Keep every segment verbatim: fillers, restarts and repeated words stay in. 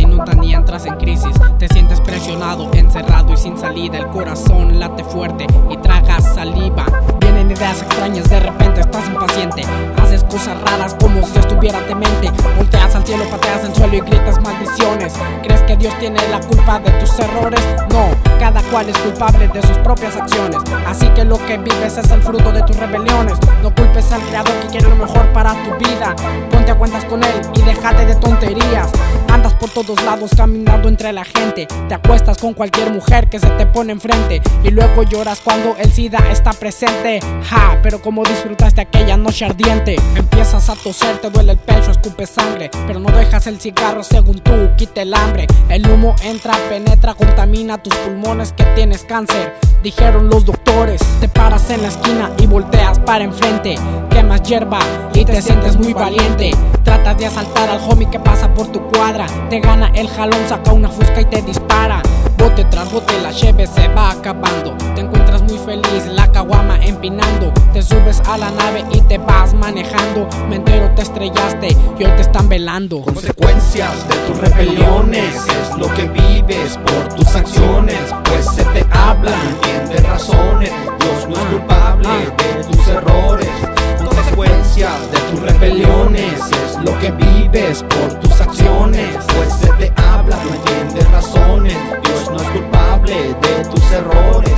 inundan y entras en crisis. Te sientes presionado, encerrado y sin salida. El corazón late fuerte y tragas saliva. Vienen ideas extrañas, de repente estás impaciente. Haces cosas raras como si estuvieras demente. Volteas al cielo, pateas el suelo y gritas maldiciones. ¿Crees que Dios tiene la culpa de tus errores? No, cada cual es culpable de sus propias acciones. Así que lo que vives es el fruto de tus rebeliones. No culpes al creador que quiere lo mejor para tu vida. Ponte a cuentas con él y déjate de tonterías. Andas por todos lados caminando entre la gente. Te acuestas con cualquier mujer que se te pone enfrente. Y luego lloras cuando el SIDA está presente. Ja, pero como disfrutaste aquella noche ardiente. Empiezas a toser, te duele el pecho, escupes sangre. Pero no dejas el cigarro según tú, quite el hambre. El humo entra, penetra, contamina tus pulmones, que tienes cáncer, dijeron los doctores. Te paras en la esquina y volteas para enfrente. Quemas hierba y te sientes muy valiente. Tratas de asaltar al homie que pasa por tu cuadra. Te gana el jalón, saca una fusca y te dispara. Bote tras bote la cheve se va acabando. Te encuentras muy feliz, la caguama empinando. Te subes a la nave y te vas manejando. Me entero te estrellaste y hoy te están velando. Consecuencias de tus rebeliones es lo que vives por tus acciones. Pues se te habla, entiende razones. Dios no es culpable de tus errores. Consecuencias de tus rebeliones es lo que vives por tus acciones. Pues se te habla, no entiendes razones. Dios no es culpable de tus errores.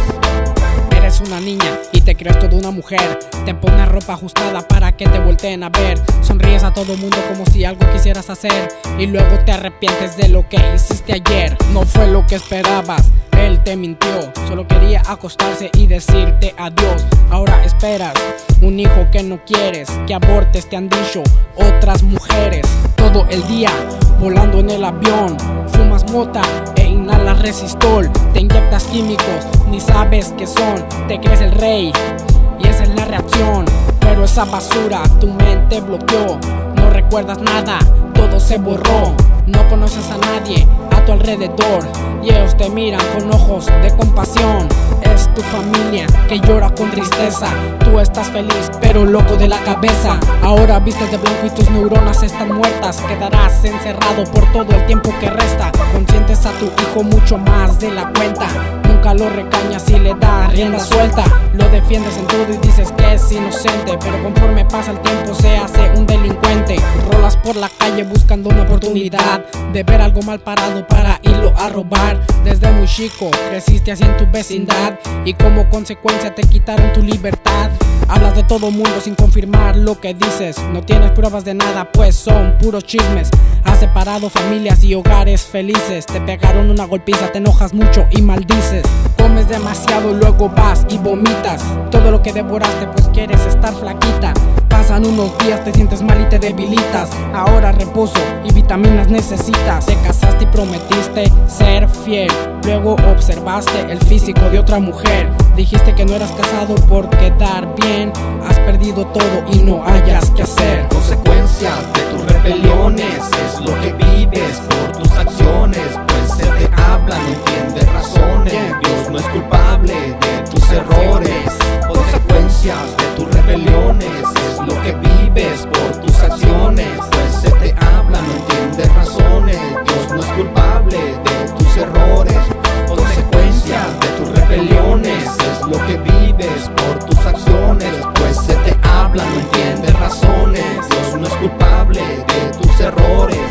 Eres una niña y te crees toda una mujer. Te pones ropa ajustada para que te volteen a ver. Sonríes a todo mundo como si algo quisieras hacer. Y luego te arrepientes de lo que hiciste ayer. No fue lo que esperabas, él te mintió. Solo quería acostarse y decirte adiós. Ahora esperas un hijo que no quieres. Que abortes te han dicho otras mujeres. Todo el día volando en el avión. Fumas mota e inhalas resistol. Te inyectas químicos, ni sabes qué son. Te crees el rey y esa es la reacción. Pero esa basura tu mente bloqueó. No recuerdas nada, todo se borró. No conoces a nadie a tu alrededor y ellos te miran con ojos de compasión. Es tu familia que llora con tristeza. Tú estás feliz pero loco de la cabeza. Ahora vistes de blanco y tus neuronas están muertas. Quedarás encerrado por todo el tiempo que resta. Consientes a tu hijo mucho más de la cuenta. Nunca lo recañas y le das rienda suelta. Lo defiendes en todo y dices que es inocente. Pero conforme pasa el tiempo se hace un delincuente. Rolas por la calle buscando una oportunidad de ver algo mal parado para irlo a robar. Desde muy chico creciste así en tu vecindad y como consecuencia te quitaron tu libertad. Hablas de todo mundo sin confirmar lo que dices. No tienes pruebas de nada pues son puros chismes. Has separado familias y hogares felices. Te pegaron una golpiza, te enojas mucho y maldices. Comes demasiado y luego vas y vomitas todo lo que devoraste pues quieres estar flaquita. Pasan unos días, te sientes mal y te debilitas. Ahora reposo y vitaminas necesitas. Te casaste y prometiste ser fiel. Luego observaste el físico de otra mujer. Dijiste que no eras casado por quedar bien. Has perdido todo y no hayas que hacer. Consecuencias de tus rebeliones es lo que vives por tus acciones. Pues se te habla, no entiendes razones. Dios no es culpable de tus errores. Consecuencias de tus rebeliones es lo que vives por tus acciones. Pues se te habla, no entiendes razones. Dios no es culpable de tus errores. Consecuencias de tus rebeliones es lo que vives por tus acciones. Pues se te habla, no entiendes razones. Dios no es culpable de tus errores.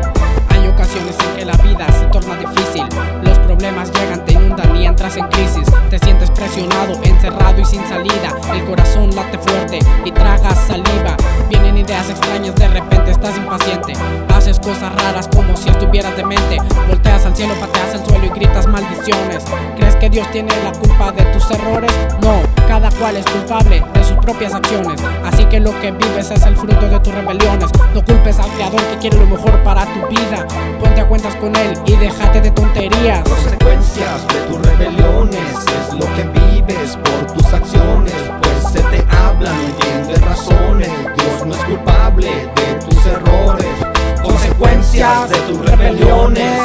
Hay ocasiones en que la vida se torna difícil. Los problemas llegan, te inundan y entras en crisis. Te sientes presionado, encerrado y sin salida. El corazón late fuerte y tragas saliva. Vienen ideas extrañas, de repente estás impaciente. Haces cosas raras como si estuvieras demente. Volteas al cielo, pateas el suelo y gritas maldiciones. ¿Crees que Dios tiene la culpa de tus errores? No, cada cual es culpable de sus propias acciones. Así que lo que vives es el fruto de tus rebeliones. No culpes al creador que quiere lo mejor para tu vida. Ponte a cuentas con él y déjate de tonterías. Consecuencias de tus rebeliones es lo que vives por tus acciones. Pues se te habla, no entiendes razones. Dios no es culpable de tus errores. Consecuencias de tus rebeliones